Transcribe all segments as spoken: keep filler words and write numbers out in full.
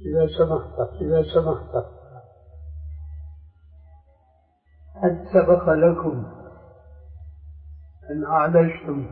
إذا سمحت إذا سمحت هل سبق لكم أن عالجتم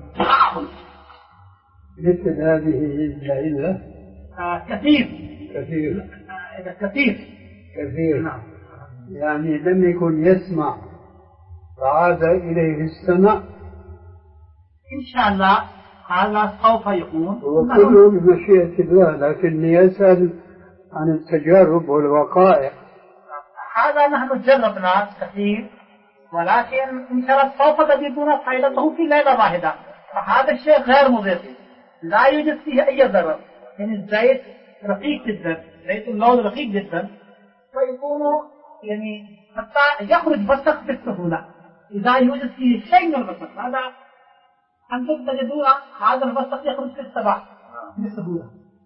مثل هذه العلة؟ آه كثير كثير آه كثير كثير نعم. يعني لم يكن يسمع فعاد إليه السمع. إن شاء الله هذا سوف يكون وكله بمشيئة الله، لكني يسأل عن التجارب والوقائع. هذا نحن جربنا كثير، ولكن إن شاء الله سوف تجدون فائدته في ليلة واحدة. فهذا الشيء غير مضر، لا يوجد فيه أي ضرر. يعني الزيت رقيق جدا، زيت اللون رقيق جدا، فيكون يعني حتى يخرج بسق بسهولة إذا يوجد فيه شيء من البسق. هذا أنتم تجدون هذا البسق يخرج في السبع بسهولة،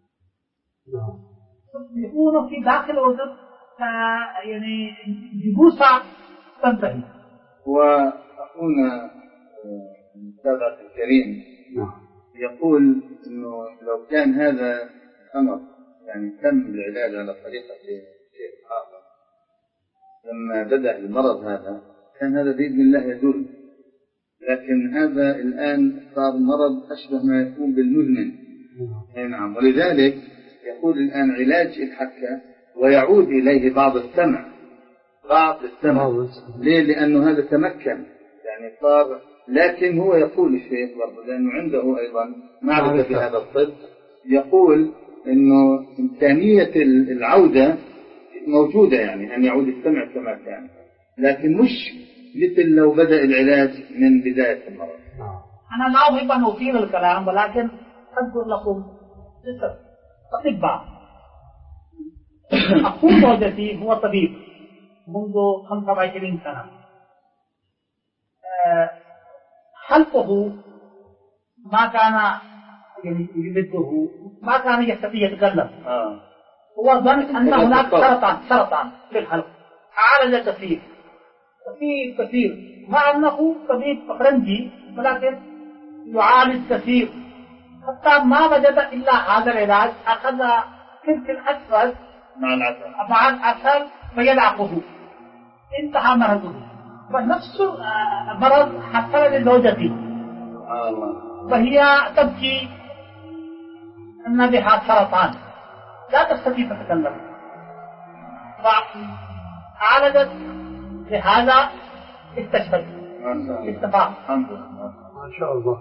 يكون في داخل الأذن يعني جبوسة تنتهي. وأخونا السادة الكريم يقول إنه لو كان هذا أمر يعني تم العلاج على طريقة شيء آخر لما بدأ المرض هذا كان هذا بإذن الله يزول، لكن هذا الآن صار مرض أشبه ما يكون بالمزمن. نعم. ولذلك يقول الآن علاج الحكة ويعود إليه بعض السمع بعض السمع ليه؟ لأنه هذا تمكن يعني صار. لكن هو يقول الشيخ برضه لأنه عنده أيضا معرفة في هذا الطب، يقول إنه إمكانية العودة موجودة، يعني أن يعود السمع كما كان، لكن مش مثل لو بدأ العلاج من بداية المرض. أنا لا أحب أن أطيل الكلام، ولكن أذكر لكم أطباء. أخو زوجتي هو طبيب منذ خمسة وعشرين سنة، حلقه ما كان يعني يمده، ما كان يستطيع يتكلم. آه. هو ظن أن هناك سرطان سرطان في الحلق، عالج كثير كثير كثير، مع أنه طبيب فرنسي ولكن يعالج كثير، حتى ما وجد إلا هذا العلاج. أخذ فلفل أسود مع العسل مع العسل فيلعقه، انتهى مرضه. فنفس المرض حصل لزوجتي وهي تبكي أن بها سرطان لا تستطيع تتكلم، فعالجت لهذا استشفت استفاق. ما شاء الله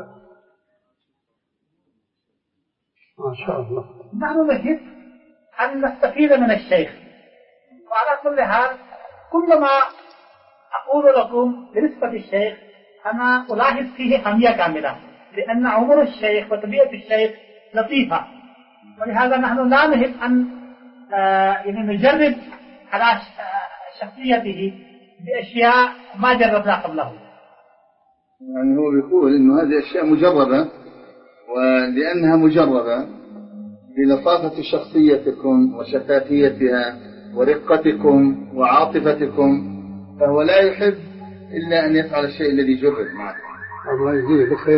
ما شاء الله. نحن نجد أن نستفيد من الشيخ. وعلى كل حال كلما أقول لكم بالنسبة للشيخ أنا ألاحظ فيه أهمية كاملة، لأن عمر الشيخ وطبيعة الشيخ لطيفة، ولهذا نحن لا نحب أن يعني نجرب على شخصيته بأشياء ما جربنا قبله. يعني هو بيقول إنه هذه أشياء مجربة، ولأنها مجربة بلطافة شخصيتكم وشفافيتها ورقتكم وعاطفتكم، فهو لا يحب إلا أن يفعل الشيء الذي جرب معكم. الله يجزيه بخير.